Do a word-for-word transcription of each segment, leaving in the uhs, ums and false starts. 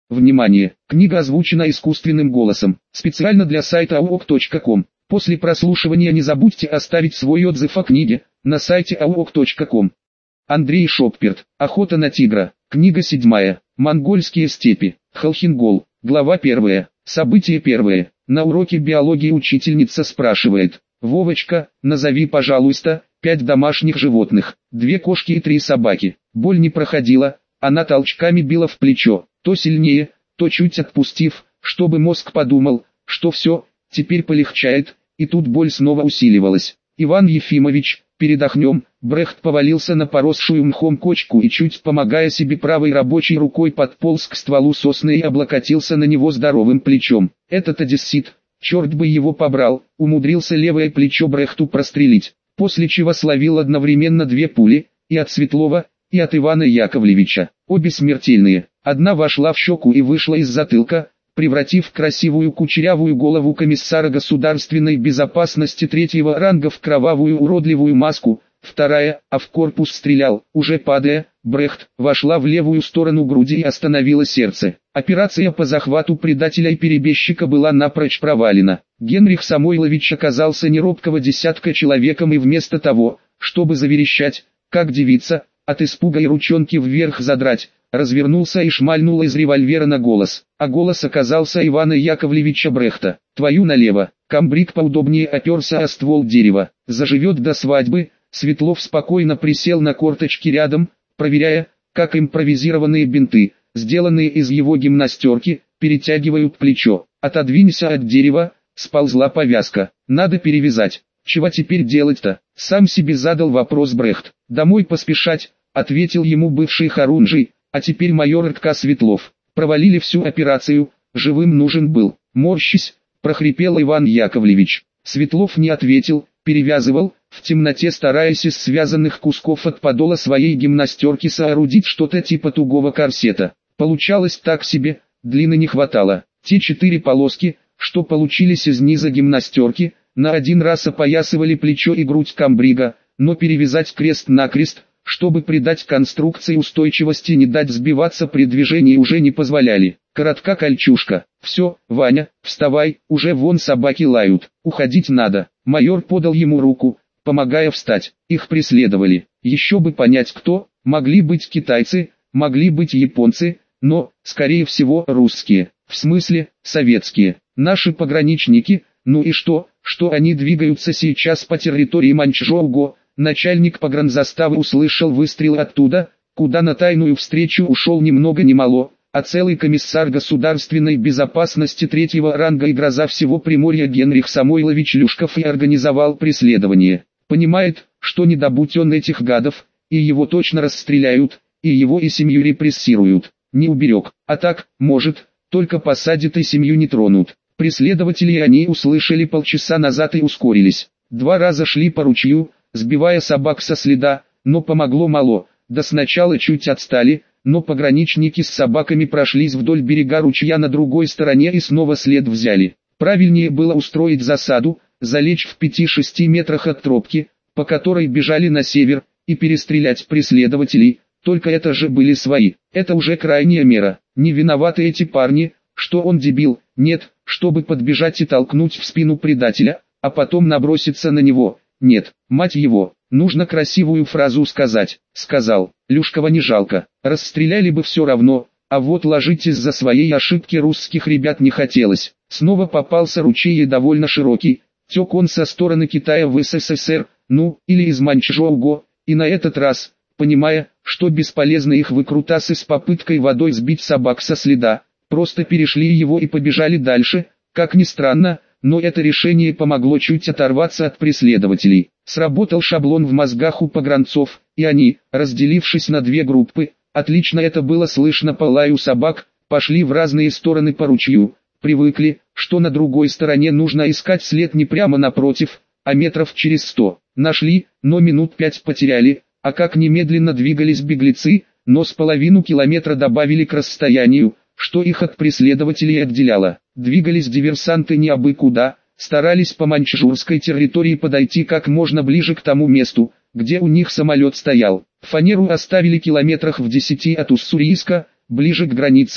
Внимание! Книга озвучена искусственным голосом. Специально для сайта ауок точка ком. После прослушивания не забудьте оставить свой отзыв о книге на сайте ауок точка ком. Андрей Шопперт. Охота на тигра. Книга седьмая. Монгольские степи. Халхингол. Глава первая. Событие первое. На уроке биологии учительница спрашивает: «Вовочка, назови, пожалуйста, пять домашних животных, две кошки и три собаки». Боль не проходила, она толчками била в плечо, то сильнее, то чуть отпустив, чтобы мозг подумал, что все, теперь полегчает, и тут боль снова усиливалась. «Иван Ефимович, передохнем». Брехт повалился на поросшую мхом кочку и, чуть помогая себе правой рабочей рукой, подполз к стволу сосны и облокотился на него здоровым плечом. Этот одессит, черт бы его побрал, умудрился левое плечо Брехту прострелить, после чего словил одновременно две пули, и от Светлова, и от Ивана Яковлевича, обе смертельные. Одна вошла в щеку и вышла из затылка, превратив красивую кучерявую голову комиссара государственной безопасности третьего ранга в кровавую уродливую маску. Вторая, а в корпус стрелял, уже падая, Брехт, вошла в левую сторону груди и остановила сердце. Операция по захвату предателя и перебежчика была напрочь провалена. Генрих Самойлович оказался не робкого десятка человеком и вместо того, чтобы заверещать, как девица, от испуга и ручонки вверх задрать, развернулся и шмальнул из револьвера на голос. А голос оказался Ивана Яковлевича Брехта. «Твою налево». Камбрик поудобнее оперся о ствол дерева. «Заживет до свадьбы». Светлов спокойно присел на корточки рядом, проверяя, как импровизированные бинты, сделанные из его гимнастерки, перетягивают плечо. «Отодвинься от дерева», сползла повязка. «Надо перевязать». «Чего теперь делать-то?» Сам себе задал вопрос Брехт. «Домой поспешать», ответил ему бывший хорунжий, а теперь майор РК Светлов. «Провалили всю операцию, живым нужен был». «Морщись», прохрипел Иван Яковлевич. Светлов не ответил, перевязывал, в темноте стараясь из связанных кусков от подола своей гимнастерки соорудить что-то типа тугого корсета. Получалось так себе, длины не хватало. Те четыре полоски, что получились из низа гимнастерки, на один раз опоясывали плечо и грудь камбрига, но перевязать крест-накрест, чтобы придать конструкции устойчивости и не дать сбиваться при движении, уже не позволяли. Коротка кольчужка. «Все, Ваня, вставай, уже вон собаки лают, уходить надо». Майор подал ему руку, помогая встать. Их преследовали. Еще бы понять кто, могли быть китайцы, могли быть японцы, но, скорее всего, русские. В смысле, советские. Наши пограничники, ну и что, что они двигаются сейчас по территории Маньчжоу-го. Начальник погранзаставы услышал выстрел оттуда, куда на тайную встречу ушел ни много ни мало, а целый комиссар государственной безопасности третьего ранга и гроза всего Приморья Генрих Самойлович Люшков и организовал преследование. Понимает, что не добудь он этих гадов, и его точно расстреляют, и его и семью репрессируют. Не уберег, а так, может, только посадят и семью не тронут. Преследователи они услышали полчаса назад и ускорились. Два раза шли по ручью, сбивая собак со следа, но помогло мало. Да сначала чуть отстали, но пограничники с собаками прошлись вдоль берега ручья на другой стороне и снова след взяли. Правильнее было устроить засаду, залечь в пяти-шести метрах от тропки, по которой бежали на север, и перестрелять преследователей, только это же были свои. Это уже крайняя мера. Не виноваты эти парни, что он дебил, нет, чтобы подбежать и толкнуть в спину предателя, а потом наброситься на него. Нет, мать его, нужно красивую фразу сказать. Сказал, Люшкова не жалко, расстреляли бы все равно, а вот ложить из-за своей ошибки русских ребят не хотелось. Снова попался ручей и довольно широкий, тек он со стороны Китая в СССР, ну, или из Маньчжоу-го, и на этот раз, понимая, что бесполезно их выкрутасы с попыткой водой сбить собак со следа, просто перешли его и побежали дальше. Как ни странно, но это решение помогло чуть оторваться от преследователей. Сработал шаблон в мозгах у погранцов, и они, разделившись на две группы, отлично это было слышно по лаю собак, пошли в разные стороны по ручью, привыкли, что на другой стороне нужно искать след не прямо напротив, а метров через сто. Нашли, но минут пять потеряли, а как немедленно двигались беглецы, но с половину километра добавили к расстоянию, что их от преследователей отделяло. Двигались диверсанты не абы куда, старались по маньчжурской территории подойти как можно ближе к тому месту, где у них самолет стоял. Фанеру оставили километрах в десяти от Уссурийска, ближе к границе,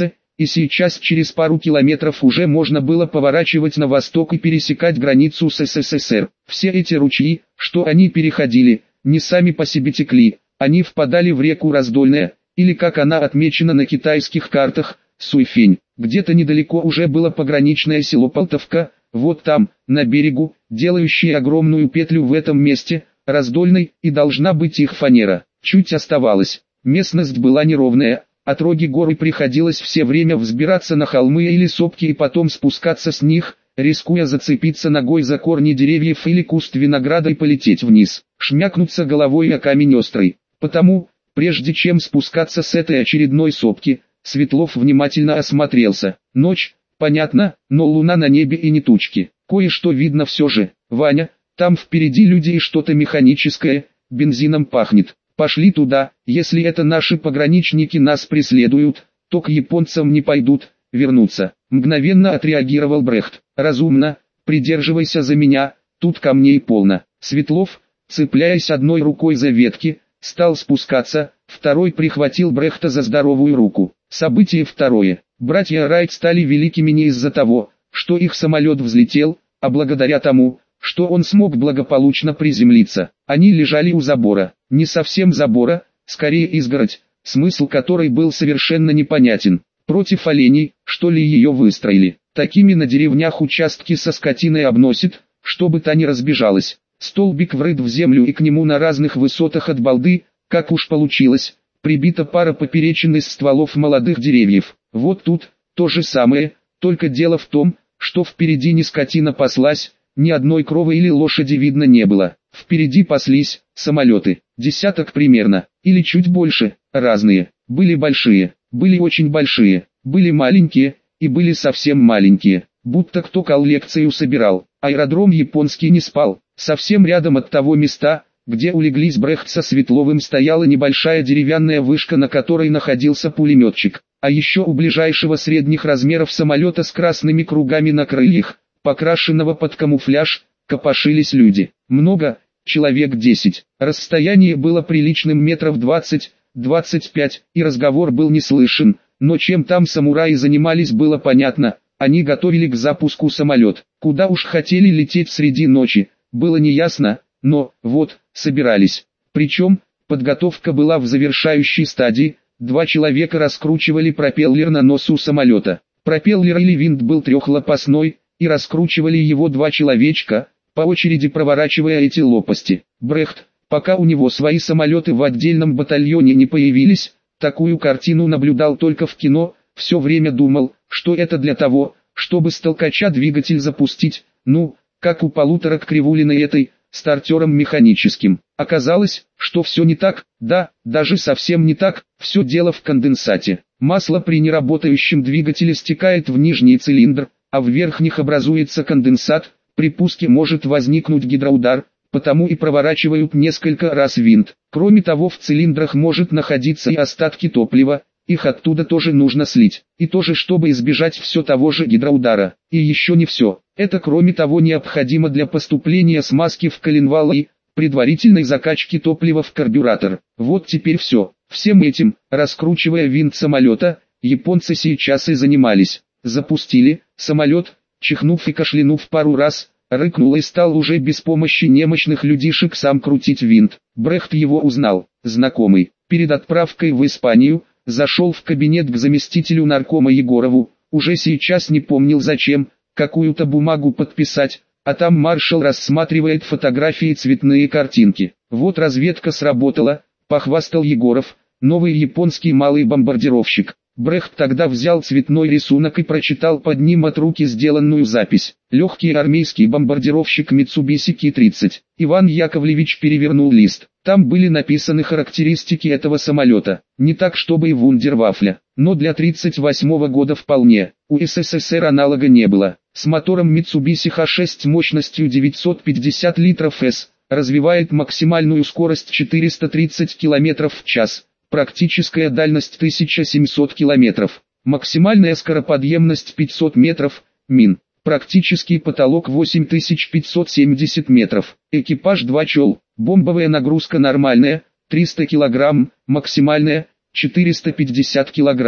и сейчас через пару километров уже можно было поворачивать на восток и пересекать границу с СССР. Все эти ручьи, что они переходили, не сами по себе текли, они впадали в реку Раздольная, или как она отмечена на китайских картах, Суйфень. Где-то недалеко уже было пограничное село Полтавка, вот там, на берегу, делающие огромную петлю в этом месте, Раздольной, и должна быть их фанера. Чуть оставалось. Местность была неровная, отроги горы приходилось все время взбираться на холмы или сопки и потом спускаться с них, рискуя зацепиться ногой за корни деревьев или куст винограда и полететь вниз, шмякнуться головой о камень острый. Потому, прежде чем спускаться с этой очередной сопки, Светлов внимательно осмотрелся. Ночь, понятно, но луна на небе и не тучки. Кое-что видно все же. Ваня, там впереди люди и что-то механическое, бензином пахнет. Пошли туда, если это наши пограничники нас преследуют, то к японцам не пойдут, вернутся. Мгновенно отреагировал Брехт. Разумно, придерживайся за меня, тут камней полно. Светлов, цепляясь одной рукой за ветки, стал спускаться, второй прихватил Брехта за здоровую руку. Событие второе. Братья Райт стали великими не из-за того, что их самолет взлетел, а благодаря тому, что он смог благополучно приземлиться. Они лежали у забора, не совсем забора, скорее изгородь, смысл которой был совершенно непонятен. Против оленей, что ли, ее выстроили. Такими на деревнях участки со скотиной обносит, чтобы та не разбежалась. Столбик врыт в землю и к нему на разных высотах от балды, как уж получилось, прибита пара поперечин из стволов молодых деревьев. Вот тут, то же самое, только дело в том, что впереди не скотина паслась, ни одной коровы или лошади видно не было. Впереди паслись самолеты, десяток примерно, или чуть больше, разные. Были большие, были очень большие, были маленькие, и были совсем маленькие, будто кто коллекцию собирал. Аэродром японский не спал. Совсем рядом от того места, где улеглись Брехт со Светловым, стояла небольшая деревянная вышка, на которой находился пулеметчик. А еще у ближайшего средних размеров самолета с красными кругами на крыльях, покрашенного под камуфляж, копошились люди. Много, человек десять. Расстояние было приличным, метров двадцать, двадцать пять, и разговор был не слышен, но чем там самураи занимались, было понятно. Они готовили к запуску самолет. Куда уж хотели лететь среди ночи, было неясно, но, вот, собирались. Причем, подготовка была в завершающей стадии. Два человека раскручивали пропеллер на носу самолета. Пропеллер или винт был трехлопастной, и раскручивали его два человечка, по очереди проворачивая эти лопасти. Брехт, пока у него свои самолеты в отдельном батальоне не появились, такую картину наблюдал только в кино, все время думал, что это для того, чтобы с толкача двигатель запустить, ну, как у полуторок Кривулиной этой, стартером механическим. Оказалось, что все не так, да, даже совсем не так, все дело в конденсате. Масло при неработающем двигателе стекает в нижний цилиндр, а в верхних образуется конденсат, при пуске может возникнуть гидроудар, потому и проворачивают несколько раз винт. Кроме того, в цилиндрах может находиться и остатки топлива, их оттуда тоже нужно слить. И тоже, чтобы избежать все того же гидроудара. И еще не все. Это, кроме того, необходимо для поступления смазки в коленвал и предварительной закачки топлива в карбюратор. Вот теперь все. Всем этим, раскручивая винт самолета, японцы сейчас и занимались. Запустили самолет, чихнув и кашлянув пару раз, рыкнул и стал уже без помощи немощных людишек сам крутить винт. Брехт его узнал, знакомый. Перед отправкой в Испанию зашел в кабинет к заместителю наркома Егорову, уже сейчас не помнил зачем, какую-то бумагу подписать, а там маршал рассматривает фотографии, цветные картинки. Вот разведка сработала, похвастал Егоров, новый японский малый бомбардировщик. Брехт тогда взял цветной рисунок и прочитал под ним от руки сделанную запись. Легкий армейский бомбардировщик Mitsubishi Ки тридцать. Иван Яковлевич перевернул лист. Там были написаны характеристики этого самолета. Не так, чтобы и вундервафля, но для тридцать восьмого года вполне. У СССР аналога не было. С мотором Mitsubishi Ха шесть мощностью девятьсот пятьдесят литров С, развивает максимальную скорость четыреста тридцать километров в час. Практическая дальность тысяча семьсот километров, максимальная скороподъемность пятьсот метров, мин, практический потолок восемь тысяч пятьсот семьдесят метров, экипаж два чел, бомбовая нагрузка нормальная, триста килограмм, максимальная, четыреста пятьдесят килограмм,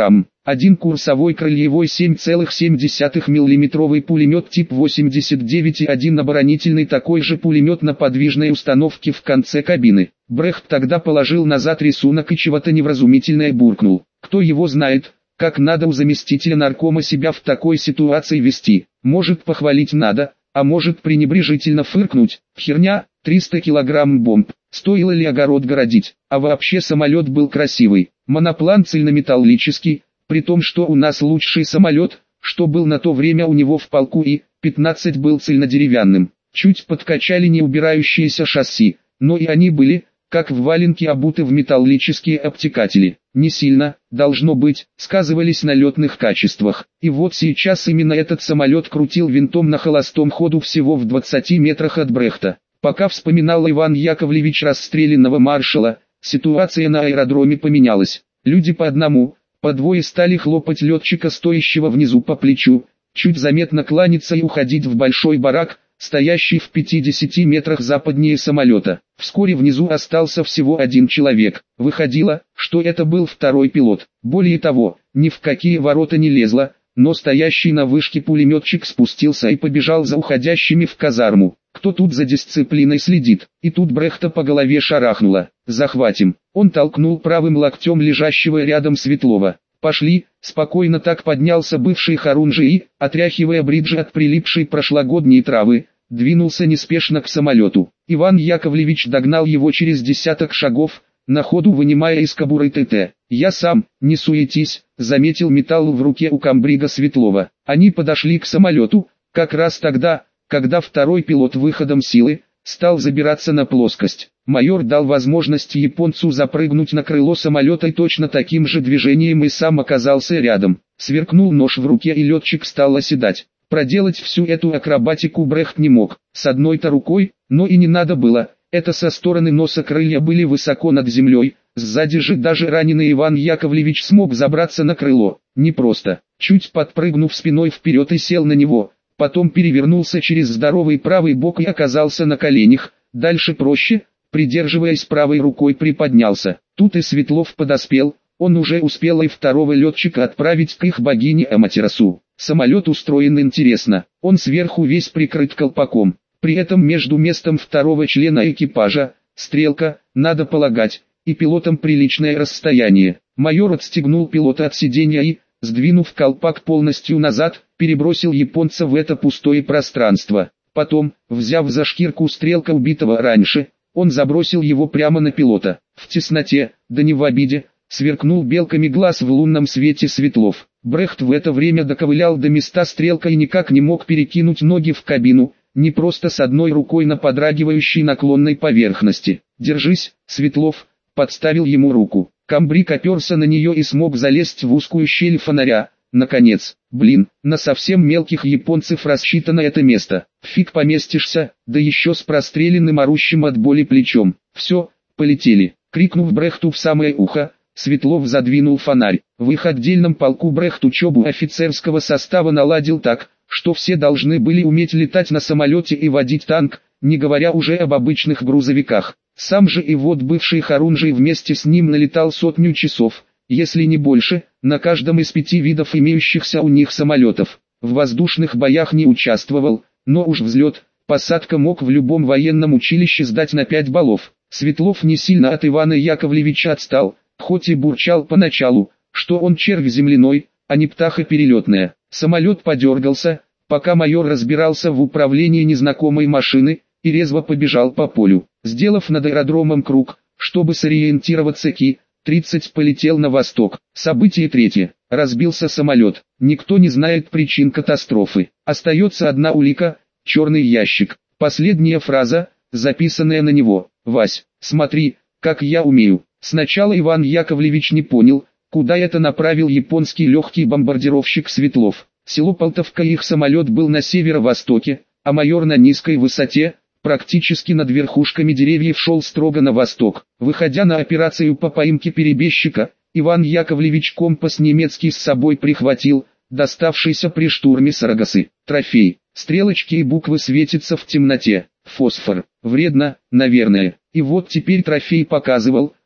Один курсовой крыльевой семь целых семь десятых миллиметровый пулемет тип восемьдесят девять и один оборонительный такой же пулемет на подвижной установке в конце кабины. Брехт тогда положил назад рисунок и чего-то невразумительное буркнул. Кто его знает, как надо у заместителя наркома себя в такой ситуации вести. Может, похвалить надо, а может, пренебрежительно фыркнуть. Херня, триста килограмм бомб. Стоило ли огород городить? А вообще самолет был красивый. Моноплан цельнометаллический, при том, что у нас лучший самолет, что был на то время у него в полку, и пятнадцать был цельнодеревянным. Чуть подкачали неубирающиеся шасси, но и они были, как в валенке, обуты в металлические обтекатели. Не сильно, должно быть, сказывались на летных качествах. И вот сейчас именно этот самолет крутил винтом на холостом ходу всего в двадцати метрах от Брехта. Пока вспоминал Иван Яковлевич расстрелянного маршала, ситуация на аэродроме поменялась. Люди по одному, по двое стали хлопать летчика, стоящего внизу, по плечу, чуть заметно кланяться и уходить в большой барак, стоящий в пятидесяти метрах западнее самолета. Вскоре внизу остался всего один человек. Выходило, что это был второй пилот. Более того, ни в какие ворота не лезло, но стоящий на вышке пулеметчик спустился и побежал за уходящими в казарму. Кто тут за дисциплиной следит? И тут Брехта по голове шарахнуло. «Захватим!» Он толкнул правым локтем лежащего рядом Светлова. «Пошли!» Спокойно так поднялся бывший Харунжи и, отряхивая бриджи от прилипшей прошлогодней травы, двинулся неспешно к самолету. Иван Яковлевич догнал его через десяток шагов, на ходу вынимая из кобуры ТТ. «Я сам, не суетись», — заметил металл в руке у комбрига Светлова. Они подошли к самолету, как раз тогда, когда второй пилот выходом силы стал забираться на плоскость. Майор дал возможность японцу запрыгнуть на крыло самолета и точно таким же движением и сам оказался рядом. Сверкнул нож в руке, и летчик стал оседать. Проделать всю эту акробатику Брехт не мог, с одной-то рукой, но и не надо было. Это со стороны носа крылья были высоко над землей, сзади же даже раненый Иван Яковлевич смог забраться на крыло. Непросто. Чуть подпрыгнув спиной вперед и сел на него, потом перевернулся через здоровый правый бок и оказался на коленях. Дальше проще, придерживаясь правой рукой, приподнялся. Тут и Светлов подоспел, он уже успел и второго летчика отправить к их богине Аматерасу. Самолет устроен интересно, он сверху весь прикрыт колпаком. При этом между местом второго члена экипажа, стрелка, надо полагать, и пилотом приличное расстояние. Майор отстегнул пилота от сиденья и, сдвинув колпак полностью назад, перебросил японца в это пустое пространство. Потом, взяв за шкирку стрелка убитого раньше, он забросил его прямо на пилота. В тесноте, да не в обиде, сверкнул белками глаз в лунном свете Светлов. Брехт в это время доковылял до места стрелка и никак не мог перекинуть ноги в кабину, не просто с одной рукой на подрагивающей наклонной поверхности. «Держись, Светлов», подставил ему руку. Комбриг оперся на нее и смог залезть в узкую щель фонаря. Наконец, блин, на совсем мелких японцев рассчитано это место. Фиг поместишься, да еще с простреленным орущим от боли плечом. «Все, полетели», крикнув Брехту в самое ухо, Светлов задвинул фонарь. В их отдельном полку Брехт учебу офицерского состава наладил так, что все должны были уметь летать на самолете и водить танк, не говоря уже об обычных грузовиках. Сам же и вот бывший Харунжий вместе с ним налетал сотню часов, если не больше, на каждом из пяти видов имеющихся у них самолетов. В воздушных боях не участвовал, но уж взлет, посадка мог в любом военном училище сдать на пять баллов. Светлов не сильно от Ивана Яковлевича отстал, хоть и бурчал поначалу, что он червь земляной, а не птаха перелетная. Самолет подергался, пока майор разбирался в управлении незнакомой машины, и резво побежал по полю. Сделав над аэродромом круг, чтобы сориентироваться, Ки тридцать полетел на восток. Событие третье. Разбился самолет. Никто не знает причин катастрофы. Остается одна улика – черный ящик. Последняя фраза, записанная на него. «Вась, смотри, как я умею». Сначала Иван Яковлевич не понял, куда это направил японский легкий бомбардировщик Светлов. Село Полтавка, их самолет был на северо-востоке, а майор на низкой высоте, практически над верхушками деревьев, шел строго на восток. Выходя на операцию по поимке перебежчика, Иван Яковлевич компас немецкий с собой прихватил, доставшийся при штурме Сарагасы. Трофей. Стрелочки и буквы светятся в темноте. Фосфор. Вредно, наверное. И вот теперь трофей показывал,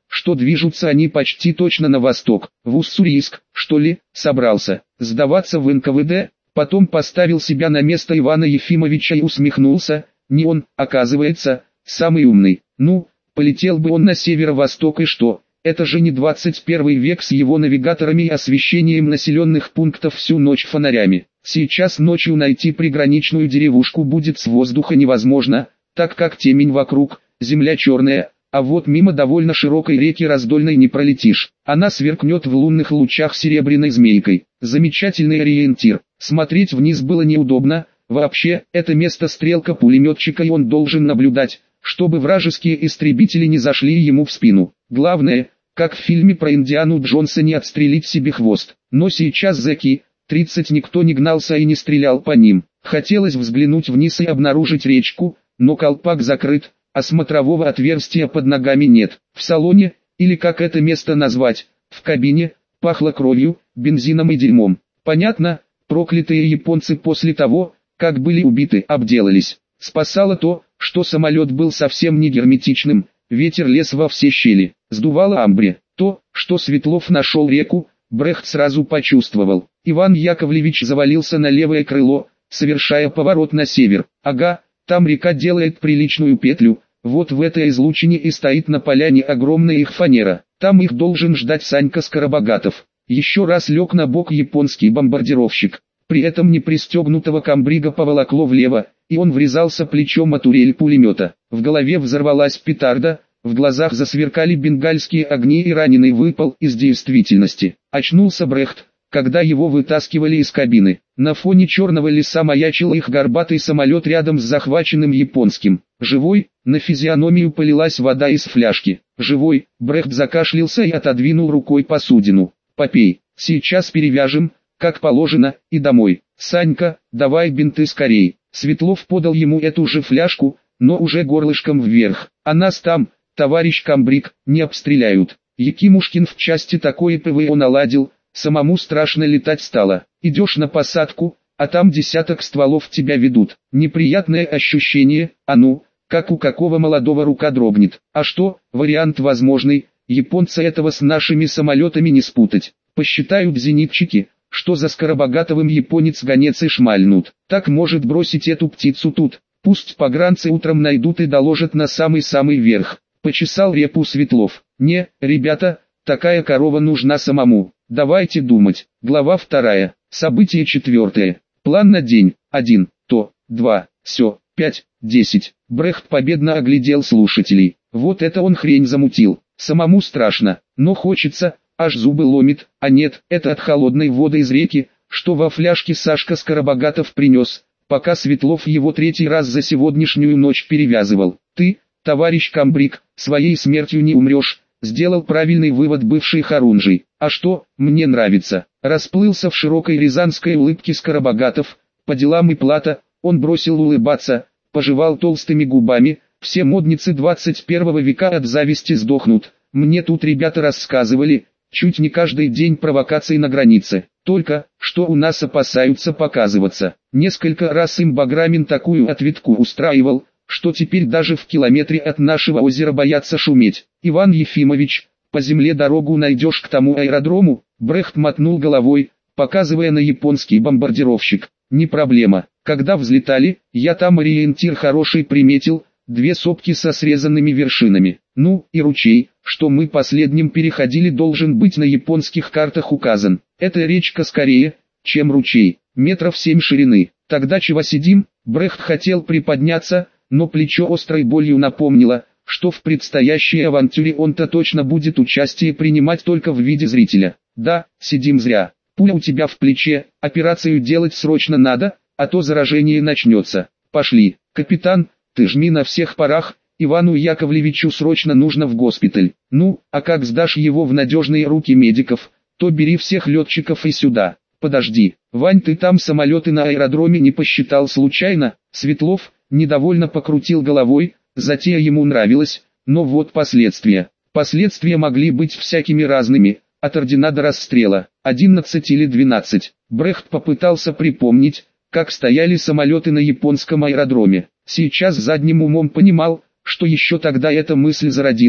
что движутся они почти точно на восток, в Уссурийск, что ли, собрался сдаваться в эн ка вэ дэ, потом поставил себя на место Ивана Ефимовича и усмехнулся, не он, оказывается, самый умный, ну, полетел бы он на северо-восток и что? Это же не двадцать первый век с его навигаторами и освещением населенных пунктов всю ночь фонарями. Сейчас ночью найти приграничную деревушку будет с воздуха невозможно, так как темень вокруг, земля черная, а вот мимо довольно широкой реки Раздольной не пролетишь. Она сверкнет в лунных лучах серебряной змейкой. Замечательный ориентир. Смотреть вниз было неудобно. Вообще, это место стрелка пулеметчика, и он должен наблюдать, чтобы вражеские истребители не зашли ему в спину. Главное, как в фильме про Индиану Джонса, не отстрелить себе хвост. Но сейчас зэки тридцать никто не гнался и не стрелял по ним. Хотелось взглянуть вниз и обнаружить речку, но колпак закрыт, а смотрового отверстия под ногами нет. В салоне, или как это место назвать, в кабине, пахло кровью, бензином и дерьмом. Понятно, проклятые японцы после того, как были убиты, обделались. Спасало то, что самолет был совсем не герметичным, ветер лез во все щели, сдувало амбре. То, что Светлов нашел реку, Брехт сразу почувствовал. Иван Яковлевич завалился на левое крыло, совершая поворот на север. Ага, там река делает приличную петлю, вот в этой излучине и стоит на поляне огромная их фанера. Там их должен ждать Санька Скоробогатов. Еще раз лег на бок японский бомбардировщик. При этом непристегнутого комбрига поволокло влево, и он врезался плечом о турель пулемета. В голове взорвалась петарда, в глазах засверкали бенгальские огни, и раненый выпал из действительности. Очнулся Брехт, когда его вытаскивали из кабины. На фоне черного леса маячил их горбатый самолет рядом с захваченным японским. Живой, на физиономию полилась вода из фляжки. Живой, Брехт закашлялся и отодвинул рукой посудину. «Попей, сейчас перевяжем, как положено, и домой. Санька, давай бинты скорей». Светлов подал ему эту же фляжку, но уже горлышком вверх. «А нас там, товарищ комбриг, не обстреляют». Якимушкин в части такое ПВО наладил, самому страшно летать стало. Идешь на посадку, а там десяток стволов тебя ведут. Неприятное ощущение, а ну, как у какого молодого рука дрогнет. А что, вариант возможный, японцы этого с нашими самолетами не спутать. Посчитают зенитчики, что за Скоробогатовым японец гонец и шмальнут. Так может бросить эту птицу тут. Пусть погранцы утром найдут и доложат на самый-самый верх. Почесал репу Светлов. Не, ребята, такая корова нужна самому. Давайте думать. Глава вторая. Событие четвертое. План на день. Один. То. Два. Все. Пять. Десять. Брехт победно оглядел слушателей. Вот это он хрень замутил. Самому страшно, но хочется, аж зубы ломит. А нет, это от холодной воды из реки, что во фляжке Сашка Скоробогатов принес, пока Светлов его третий раз за сегодняшнюю ночь перевязывал. Ты, товарищ комбриг, своей смертью не умрешь. Сделал правильный вывод бывший Харунжий. А что, мне нравится. Расплылся в широкой рязанской улыбке Скоробогатов. По делам и плата, он бросил улыбаться, пожевал толстыми губами. Все модницы двадцать первого века от зависти сдохнут. Мне тут ребята рассказывали, чуть не каждый день провокаций на границе. Только, что у нас опасаются показываться. Несколько раз им Баграмин такую ответку устраивал, что теперь даже в километре от нашего озера боятся шуметь. Иван Ефимович, по земле дорогу найдешь к тому аэродрому? Брехт мотнул головой, показывая на японский бомбардировщик. Не проблема. Когда взлетали, я там ориентир хороший приметил, две сопки со срезанными вершинами. Ну, и ручей, что мы последним переходили, должен быть на японских картах указан. Это речка скорее, чем ручей, метров семь ширины. Тогда чего сидим? Брехт хотел приподняться, но плечо острой болью напомнило, что в предстоящей авантюре он-то точно будет участие принимать только в виде зрителя. Да, сидим зря. Пуля у тебя в плече, операцию делать срочно надо, а то заражение начнется. Пошли. Капитан, ты жми на всех парах, Ивану Яковлевичу срочно нужно в госпиталь. Ну, а как сдашь его в надежные руки медиков, то бери всех летчиков и сюда. Подожди, Вань, ты там самолеты на аэродроме не посчитал случайно? Светлов недовольно покрутил головой, затея ему нравилась, но вот последствия. Последствия могли быть всякими разными, от ордена до расстрела, одиннадцать или двенадцать. Брехт попытался припомнить, как стояли самолеты на японском аэродроме. Сейчас задним умом понимал, что еще тогда эта мысль зародилась,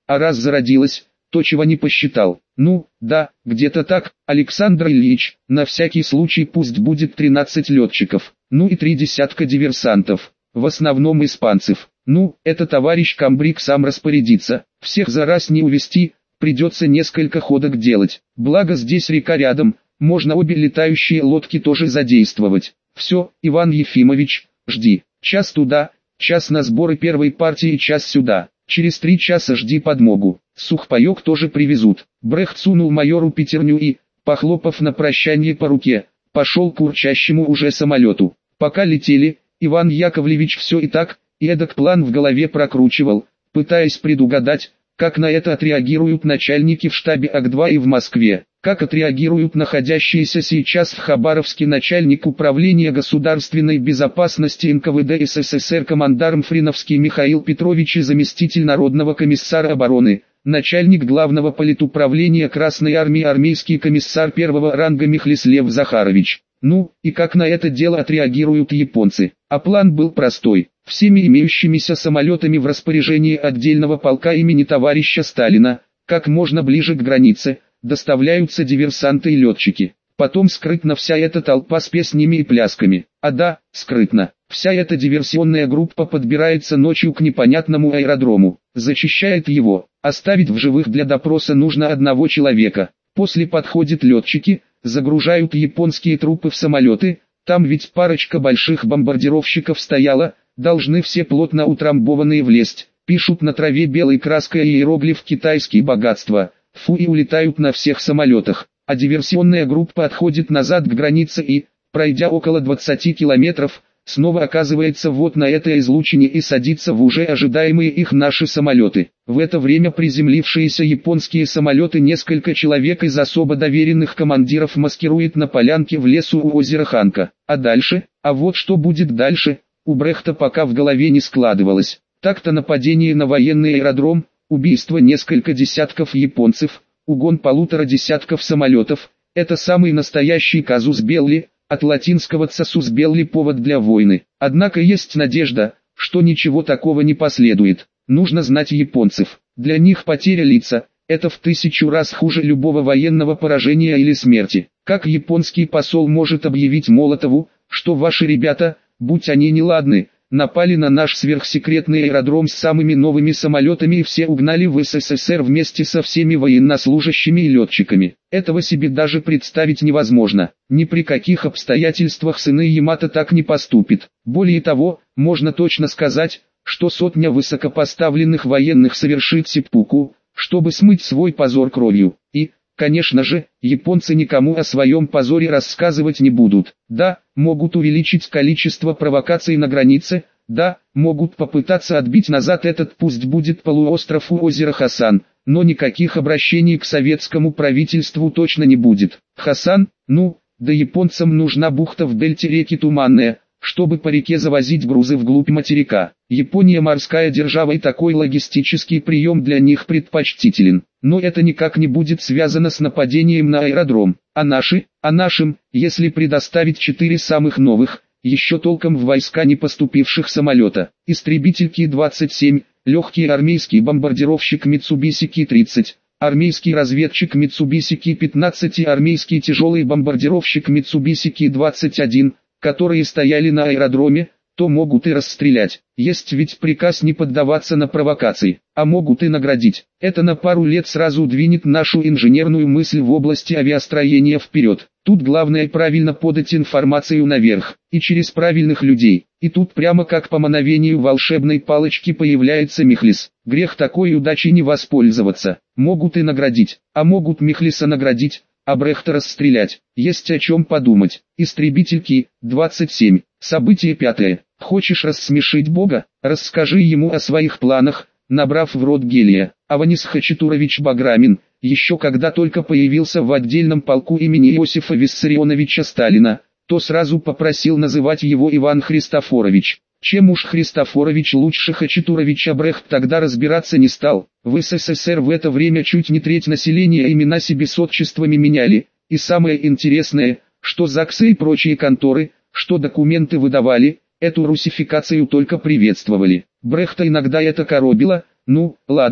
а раз зародилась, то чего не посчитал. Ну, да, где-то так, Александр Ильич, на всякий случай пусть будет тринадцать летчиков, ну и три десятка диверсантов, в основном испанцев. Ну, это товарищ комбриг сам распорядится, всех за раз не увести, придется несколько ходок делать. Благо здесь река рядом, можно обе летающие лодки тоже задействовать. Все, Иван Ефимович, жди, час туда, час на сборы первой партии, час сюда. Через три часа жди подмогу. Сухпайок тоже привезут. Брехт сунул майору пятерню и, похлопав на прощание по руке, пошел к урчащему уже самолету. Пока летели, Иван Яковлевич все и так, и эдак план в голове прокручивал, пытаясь предугадать, как на это отреагируют начальники в штабе А К два и в Москве, как отреагируют находящиеся сейчас в Хабаровске начальник управления государственной безопасности Н К В Д С С С Р командарм Фриновский Михаил Петрович и заместитель Народного комиссара обороны, начальник главного политуправления Красной армии армейский комиссар первого ранга Михлис Лев Захарович. Ну, и как на это дело отреагируют японцы? А план был простой. Всеми имеющимися самолетами в распоряжении отдельного полка имени товарища Сталина, как можно ближе к границе, доставляются диверсанты и летчики. Потом скрытно вся эта толпа с песнями и плясками. А да, скрытно. Вся эта диверсионная группа подбирается ночью к непонятному аэродрому, зачищает его. Оставить в живых для допроса нужно одного человека. После подходят летчики, загружают японские трупы в самолеты, там ведь парочка больших бомбардировщиков стояла, должны все плотно утрамбованные влезть, пишут на траве белой краской иероглиф «Китайские богатства», фу, и улетают на всех самолетах, а диверсионная группа отходит назад к границе и, пройдя около двадцати километров, снова оказывается вот на этой излучине и садится в уже ожидаемые их наши самолеты. В это время приземлившиеся японские самолеты несколько человек из особо доверенных командиров маскирует на полянке в лесу у озера Ханка. А дальше? А вот что будет дальше, у Брехта пока в голове не складывалось. Так-то нападение на военный аэродром, убийство несколько десятков японцев, угон полутора десятков самолетов – это самый настоящий казус белли. От латинского «цасус белли» повод для войны. Однако есть надежда, что ничего такого не последует. Нужно знать японцев. Для них потеря лица – это в тысячу раз хуже любого военного поражения или смерти. Как японский посол может объявить Молотову, что ваши ребята, будь они неладны, напали на наш сверхсекретный аэродром с самыми новыми самолетами и все угнали в С С С Р вместе со всеми военнослужащими и летчиками. Этого себе даже представить невозможно. Ни при каких обстоятельствах сыны Ямато так не поступит. Более того, можно точно сказать, что сотня высокопоставленных военных совершит сеппуку, чтобы смыть свой позор кровью. И, конечно же, японцы никому о своем позоре рассказывать не будут. Да, могут увеличить количество провокаций на границе, да, могут попытаться отбить назад этот пусть будет полуостров у озера Хасан, но никаких обращений к советскому правительству точно не будет. Хасан, ну, да японцам нужна бухта в дельте реки Туманная, чтобы по реке завозить грузы вглубь материка. Япония морская держава и такой логистический прием для них предпочтителен. Но это никак не будет связано с нападением на аэродром. А наши, а нашим, если предоставить четыре самых новых, еще толком в войска не поступивших самолета. Истребитель Ки двадцать семь, легкий армейский бомбардировщик Mitsubishi Ки тридцать, армейский разведчик Mitsubishi Ки пятнадцать и армейский тяжелый бомбардировщик Mitsubishi Ки двадцать один, которые стояли на аэродроме, то могут и расстрелять. Есть ведь приказ не поддаваться на провокации, а могут и наградить. Это на пару лет сразу двинет нашу инженерную мысль в области авиастроения вперед. Тут главное правильно подать информацию наверх, и через правильных людей. И тут прямо как по мановению волшебной палочки появляется Михлис. Грех такой удачи не воспользоваться. Могут и наградить, а могут Михлиса наградить, а Брехта расстрелять. Есть о чем подумать. Истребитель Ки двадцать семь. Событие пятое. Хочешь рассмешить Бога? Расскажи ему о своих планах, набрав в рот гелия. Аванис Хачатурович Баграмин, еще когда только появился в отдельном полку имени Иосифа Виссарионовича Сталина, то сразу попросил называть его Иван Христофорович. Чем уж Христофорович лучше Хачатуровича, Брехт тогда разбираться не стал. В С С С Р в это время чуть не треть населения имена себе с отчествами меняли. И самое интересное, что ЗАГСы и прочие конторы, что документы выдавали, эту русификацию только приветствовали. Брехта иногда это коробило. Ну, ладно,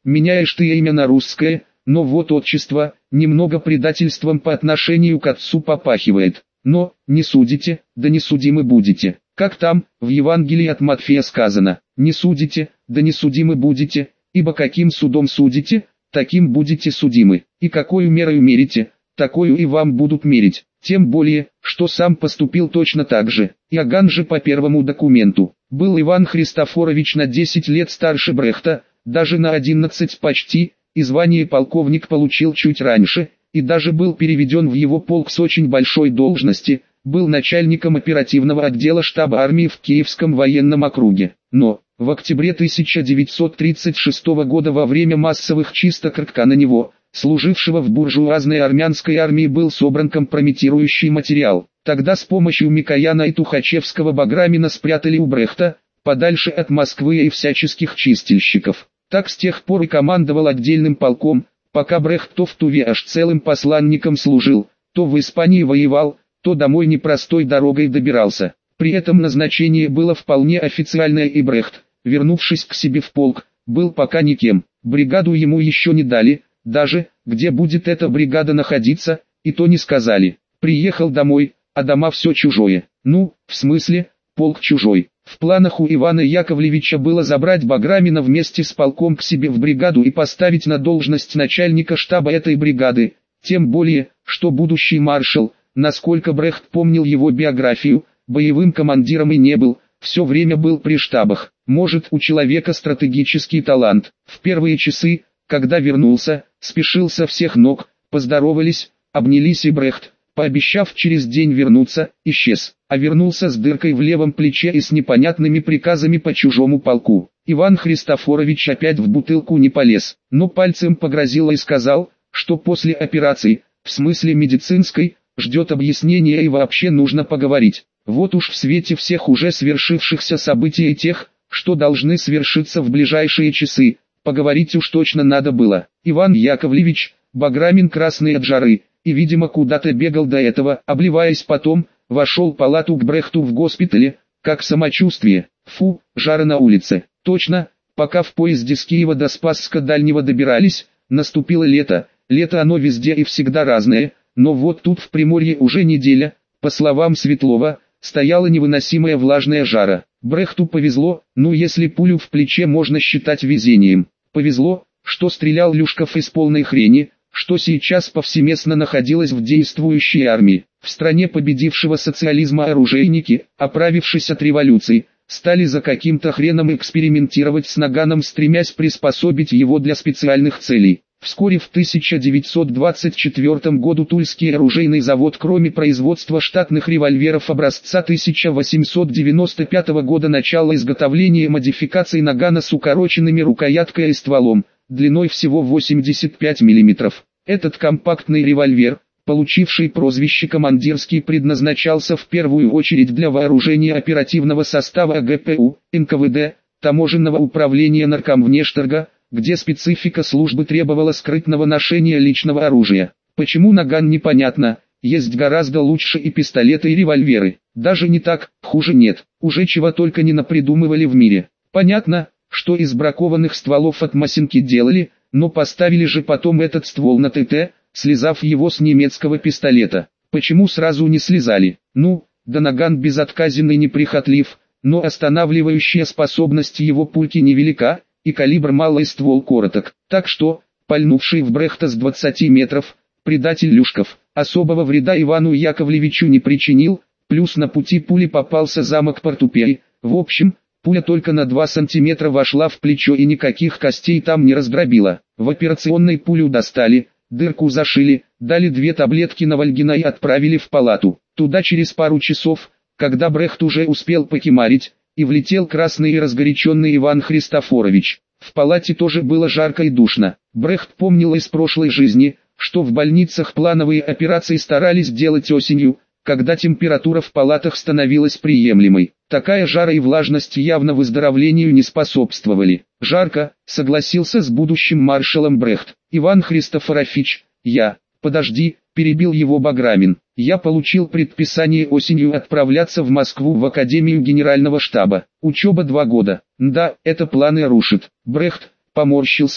меняешь ты имя на русское, но вот отчество, немного предательством по отношению к отцу попахивает. Но, не судите, да не судимы будете. Как там, в Евангелии от Матфея сказано, не судите, да не судимы будете, ибо каким судом судите, таким будете судимы, и какою мерою мерите, такую и вам будут мерить. Тем более, что сам поступил точно так же. Иоганн же по первому документу. Был Иван Христофорович на десять лет старше Брехта, даже на одиннадцать почти, и звание полковник получил чуть раньше, и даже был переведен в его полк с очень большой должности, был начальником оперативного отдела штаба армии в Киевском военном округе. Но, в октябре тысяча девятьсот тридцать шестого года во время массовых чисток РККА на него, служившего в буржуазной армянской армии, был собран компрометирующий материал. Тогда с помощью Микояна и Тухачевского Баграмина спрятали у Брехта, подальше от Москвы и всяческих чистильщиков. Так с тех пор и командовал отдельным полком, пока Брехт то в Туве аж целым посланником служил, то в Испании воевал, то домой непростой дорогой добирался. При этом назначение было вполне официальное, и Брехт, вернувшись к себе в полк, был пока никем. Бригаду ему еще не дали, даже, где будет эта бригада находиться, и то не сказали. Приехал домой, а дома все чужое. Ну, в смысле, полк чужой. В планах у Ивана Яковлевича было забрать Баграмина вместе с полком к себе в бригаду и поставить на должность начальника штаба этой бригады, тем более, что будущий маршал, насколько Брехт помнил его биографию, боевым командиром и не был, все время был при штабах. Может, у человека стратегический талант. В первые часы, когда вернулся, спешил со всех ног, поздоровались, обнялись, и Брехт, пообещав через день вернуться, исчез, а вернулся с дыркой в левом плече и с непонятными приказами по чужому полку. Иван Христофорович опять в бутылку не полез, но пальцем погрозил и сказал, что после операции, в смысле медицинской, ждет объяснения и вообще нужно поговорить. Вот уж в свете всех уже свершившихся событий и тех, что должны свершиться в ближайшие часы, поговорить уж точно надо было. Иван Яковлевич, Баграмин красный от жары, и видимо куда-то бегал до этого, обливаясь потом, вошел в палату к Брехту в госпитале. Как самочувствие? Фу, жара на улице. Точно, пока в поезде с Киева до Спасска Дальнего добирались, наступило лето. Лето оно везде и всегда разное, но вот тут в Приморье уже неделя, по словам Светлова, стояла невыносимая влажная жара. Брехту повезло, ну если пулю в плече можно считать везением. Повезло, что стрелял Люшков из полной хрени, что сейчас повсеместно находилось в действующей армии. В стране победившего социализма оружейники, оправившись от революции, стали за каким-то хреном экспериментировать с наганом, стремясь приспособить его для специальных целей. Вскоре в тысяча девятьсот двадцать четвёртом году Тульский оружейный завод, кроме производства штатных револьверов образца тысяча восемьсот девяносто пятого года, начало изготовления модификаций нагана с укороченными рукояткой и стволом, длиной всего восемьдесят пять миллиметров. Этот компактный револьвер, получивший прозвище «командирский», предназначался в первую очередь для вооружения оперативного состава ГПУ, эн ка вэ дэ, таможенного управления Наркомвнешторга, где специфика службы требовала скрытного ношения личного оружия. Почему наган, непонятно, есть гораздо лучше и пистолеты, и револьверы. Даже не так, хуже нет, уже чего только не напридумывали в мире. Понятно, что из бракованных стволов от Масинки делали, но поставили же потом этот ствол на тэ тэ, слезав его с немецкого пистолета. Почему сразу не слезали? Ну, да наган безотказен и неприхотлив, но останавливающая способность его пульки невелика, и калибр малый, ствол короток. Так что, пальнувший в Брехта с двадцати метров, предатель Люшков особого вреда Ивану Яковлевичу не причинил, плюс на пути пули попался замок Портупеи. В общем, пуля только на два сантиметра вошла в плечо и никаких костей там не раздробила. В операционной пулю достали, дырку зашили, дали две таблетки Навальгина и отправили в палату. Туда через пару часов, когда Брехт уже успел покимарить, и влетел красный и разгоряченный Иван Христофорович. В палате тоже было жарко и душно. Брехт помнил из прошлой жизни, что в больницах плановые операции старались делать осенью, когда температура в палатах становилась приемлемой. Такая жара и влажность явно выздоровлению не способствовали. «Жарко», — согласился с будущим маршалом Брехт. «Иван Христофорович, я...» «Подожди», — перебил его Баграмин. «Я получил предписание осенью отправляться в Москву в Академию Генерального штаба. Учеба два года. Да, это планы рушит». Брехт поморщился,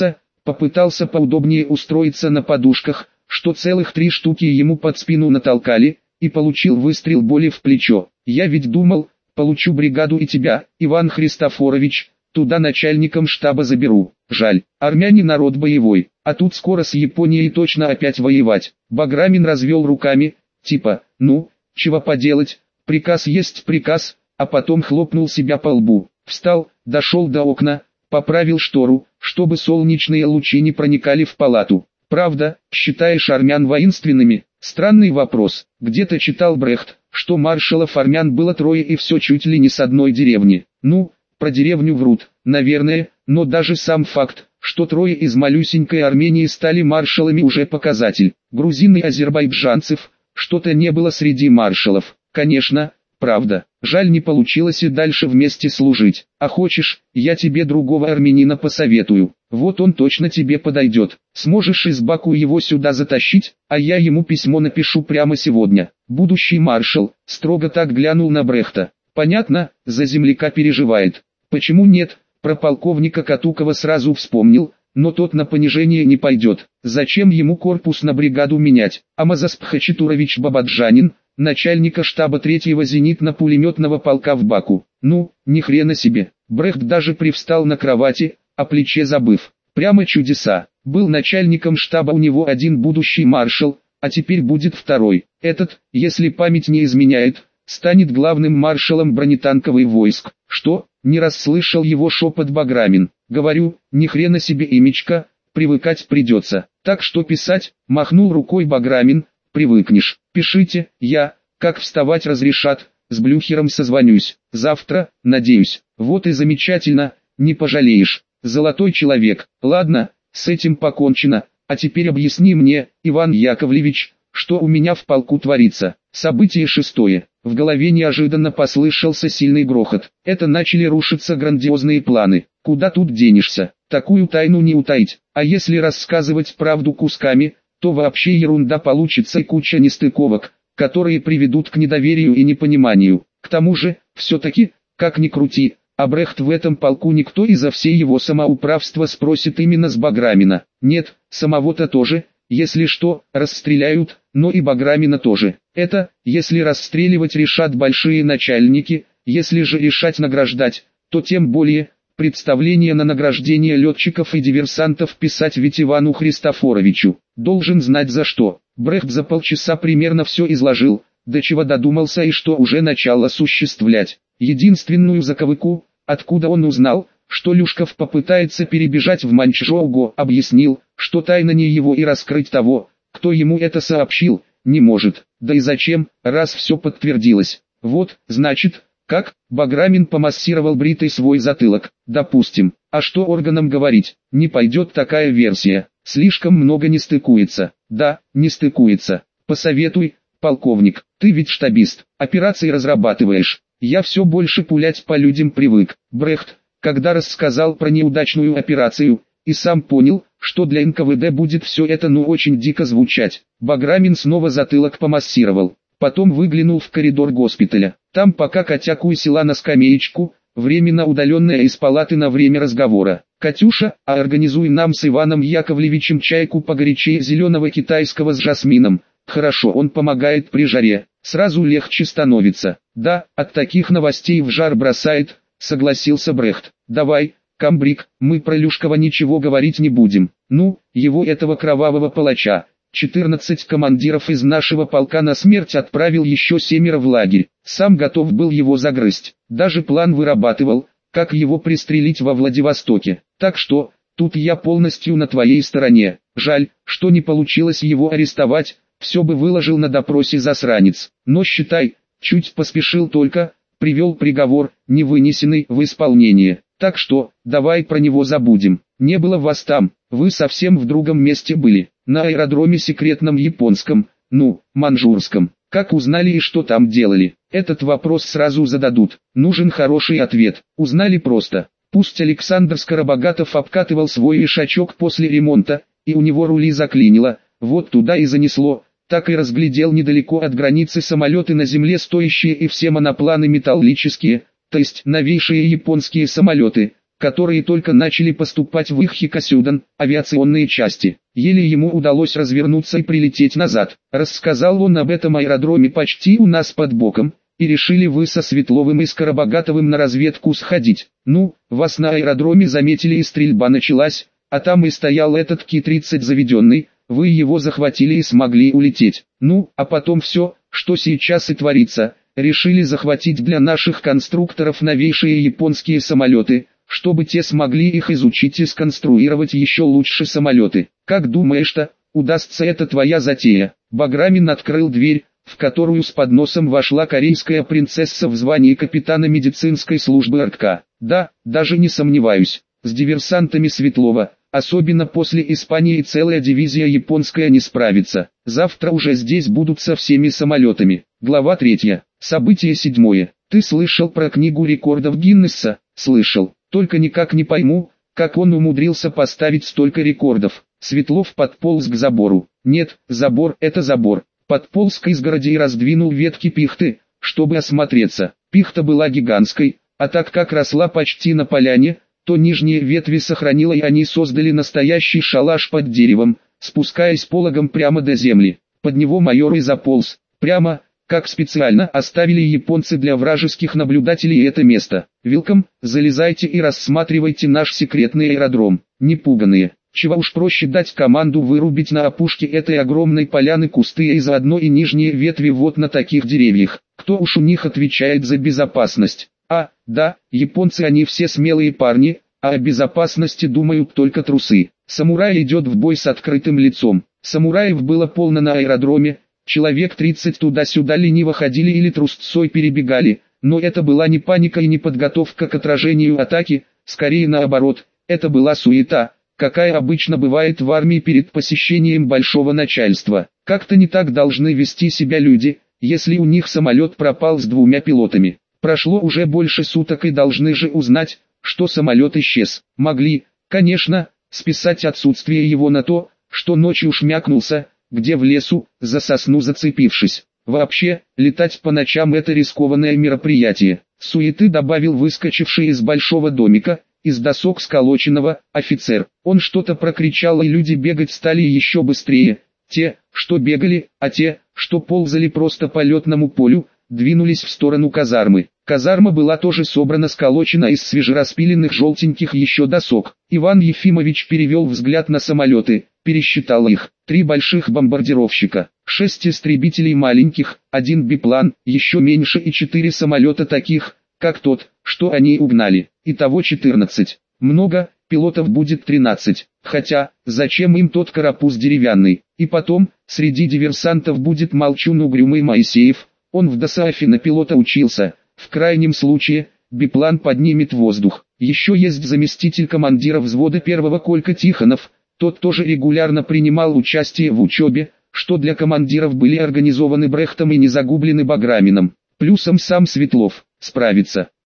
попытался поудобнее устроиться на подушках, что целых три штуки ему под спину натолкали, и получил выстрел боли в плечо. Я ведь думал, получу бригаду и тебя, Иван Христофорович, туда начальником штаба заберу. Жаль, армяне народ боевой, а тут скоро с Японией точно опять воевать. Баграмин развел руками, типа, ну, чего поделать, приказ есть приказ, а потом хлопнул себя по лбу. Встал, дошел до окна, поправил штору, чтобы солнечные лучи не проникали в палату. Правда, считаешь армян воинственными? Странный вопрос. Где-то читал Брехт, что маршалов армян было трое и все чуть ли не с одной деревни. Ну, про деревню врут, наверное, но даже сам факт, что трое из малюсенькой Армении стали маршалами, уже показатель. Грузин и азербайджанцев, что-то не было среди маршалов. Конечно, правда, жаль, не получилось и дальше вместе служить. А хочешь, я тебе другого армянина посоветую. Вот он точно тебе подойдет. Сможешь из Баку его сюда затащить, а я ему письмо напишу прямо сегодня. Будущий маршал строго так глянул на Брехта. Понятно, за земляка переживает. Почему нет? Про полковника Катукова сразу вспомнил, но тот на понижение не пойдет. Зачем ему корпус на бригаду менять? Амазас Пхачатурович Бабаджанин, начальника штаба третьего зенитно-пулеметного полка в Баку. Ну, ни хрена себе. Брехт даже привстал на кровати, о плече забыв. Прямо чудеса. Был начальником штаба у него один будущий маршал, а теперь будет второй. Этот, если память не изменяет, станет главным маршалом бронетанковых войск. Что? Не расслышал его шепот Баграмин. Говорю, ни хрена себе имечко, привыкать придется. Так что писать? Махнул рукой Баграмин. Привыкнешь. Пишите, я, как вставать разрешат, с Блюхером созвонюсь. Завтра, надеюсь. Вот и замечательно, не пожалеешь. Золотой человек. Ладно, с этим покончено. А теперь объясни мне, Иван Яковлевич, что у меня в полку творится. Событие шестое. В голове неожиданно послышался сильный грохот. Это начали рушиться грандиозные планы. Куда тут денешься? Такую тайну не утаить. А если рассказывать правду кусками, то вообще ерунда получится и куча нестыковок, которые приведут к недоверию и непониманию. К тому же, все-таки, как ни крути, а Брехт в этом полку никто из-за всей его самоуправства спросит именно с Баграмина. Нет, самого-то тоже, если что, расстреляют, но и Баграмина тоже. Это, если расстреливать решат большие начальники, если же решать награждать, то тем более, представление на награждение летчиков и диверсантов писать ведь Ивану Христофоровичу. Должен знать за что. Брехт за полчаса примерно все изложил, до чего додумался и что уже начал осуществлять. Единственную заковыку, откуда он узнал, что Люшков попытается перебежать в Маньчжоу, объяснил, что тайна не его и раскрыть того, кто ему это сообщил, не может. Да и зачем, раз все подтвердилось. Вот, значит, как? Баграмин помассировал бритой свой затылок. Допустим. А что органам говорить? Не пойдет такая версия. Слишком много не стыкуется. Да, не стыкуется. Посоветуй, полковник. Ты ведь штабист. Операции разрабатываешь. Я все больше пулять по людям привык. Брехт, когда рассказал про неудачную операцию, и сам понял, что для эн ка вэ дэ будет все это ну очень дико звучать. Баграмин снова затылок помассировал. Потом выглянул в коридор госпиталя. Там пока Катя села на скамеечку, временно удаленная из палаты на время разговора. «Катюша, а организуй нам с Иваном Яковлевичем чайку погорячее зеленого китайского с жасмином. Хорошо, он помогает при жаре, сразу легче становится». «Да, от таких новостей в жар бросает», — согласился Брехт. «Давай, комбриг, мы про Люшкова ничего говорить не будем. Ну, его этого кровавого палача. четырнадцать командиров из нашего полка на смерть отправил, еще семеро в лагерь. Сам готов был его загрызть. Даже план вырабатывал, как его пристрелить во Владивостоке. Так что, тут я полностью на твоей стороне. Жаль, что не получилось его арестовать, все бы выложил на допросе засранец. Но считай, чуть поспешил только, привел приговор, не вынесенный в исполнение. Так что, давай про него забудем. Не было вас там, вы совсем в другом месте были. На аэродроме секретном японском, ну, маньчжурском. Как узнали и что там делали? Этот вопрос сразу зададут. Нужен хороший ответ. Узнали просто. Пусть Александр Скоробогатов обкатывал свой ишачок после ремонта, и у него рули заклинило, вот туда и занесло. Так и разглядел недалеко от границы самолеты на земле стоящие и все монопланы металлические, то есть новейшие японские самолеты, которые только начали поступать в их Хикасюдан, авиационные части. Еле ему удалось развернуться и прилететь назад. Рассказал он об этом аэродроме почти у нас под боком, и решили вы со Светловым и Скоробогатовым на разведку сходить. Ну, вас на аэродроме заметили и стрельба началась, а там и стоял этот Ки тридцать заведенный, вы его захватили и смогли улететь. Ну, а потом все, что сейчас и творится, решили захватить для наших конструкторов новейшие японские самолеты, чтобы те смогли их изучить и сконструировать еще лучше самолеты. Как думаешь-то, удастся это твоя затея? Баграмин открыл дверь, в которую с подносом вошла корейская принцесса в звании капитана медицинской службы РК. Да, даже не сомневаюсь, с диверсантами Светлова, особенно после Испании, целая дивизия японская не справится. Завтра уже здесь будут со всеми самолетами. Глава третья. Событие седьмое. Ты слышал про книгу рекордов Гиннесса? Слышал. Только никак не пойму, как он умудрился поставить столько рекордов. Светлов подполз к забору. Нет, забор — это забор. Подполз к изгороди и раздвинул ветки пихты, чтобы осмотреться. Пихта была гигантской, а так как росла почти на поляне, то нижние ветви сохранила, и они создали настоящий шалаш под деревом, спускаясь пологом прямо до земли. Под него майор и заполз. Прямо, как специально оставили японцы для вражеских наблюдателей это место. Вилком, залезайте и рассматривайте наш секретный аэродром. Не пуганые. Чего уж проще дать команду вырубить на опушке этой огромной поляны кусты и заодно и нижние ветви вот на таких деревьях. Кто уж у них отвечает за безопасность? А, да, японцы они все смелые парни, а о безопасности думают только трусы. Самурай идет в бой с открытым лицом. Самураев было полно на аэродроме, человек тридцать туда-сюда лениво ходили или трусцой перебегали, но это была не паника и не подготовка к отражению атаки, скорее наоборот, это была суета, какая обычно бывает в армии перед посещением большого начальства. Как-то не так должны вести себя люди, если у них самолет пропал с двумя пилотами. Прошло уже больше суток и должны же узнать, что самолет исчез. Могли, конечно, списать отсутствие его на то, что ночью шмякнулся, где в лесу, за сосну зацепившись. Вообще, летать по ночам это рискованное мероприятие. Суеты добавил выскочивший из большого домика, из досок сколоченного, офицер. Он что-то прокричал, и люди бегать стали еще быстрее. Те, что бегали, а те, что ползали просто по летному полю, двинулись в сторону казармы. Казарма была тоже собрана, сколочена из свежераспиленных желтеньких еще досок. Иван Ефимович перевел взгляд на самолеты, пересчитал их. Три больших бомбардировщика, шесть истребителей маленьких, один биплан, еще меньше и четыре самолета таких, как тот, что они угнали. Итого четырнадцать. Много, пилотов будет тринадцать. Хотя, зачем им тот карапуз деревянный? И потом, среди диверсантов будет молчун угрюмый Моисеев. Он в ДОСААФе на пилота учился. В крайнем случае, биплан поднимет воздух. Еще есть заместитель командира взвода первого Колька Тихонов. Тот тоже регулярно принимал участие в учебе, что для командиров были организованы Брехтом и не загублены Баграмином. Плюсом сам Светлов. Справится.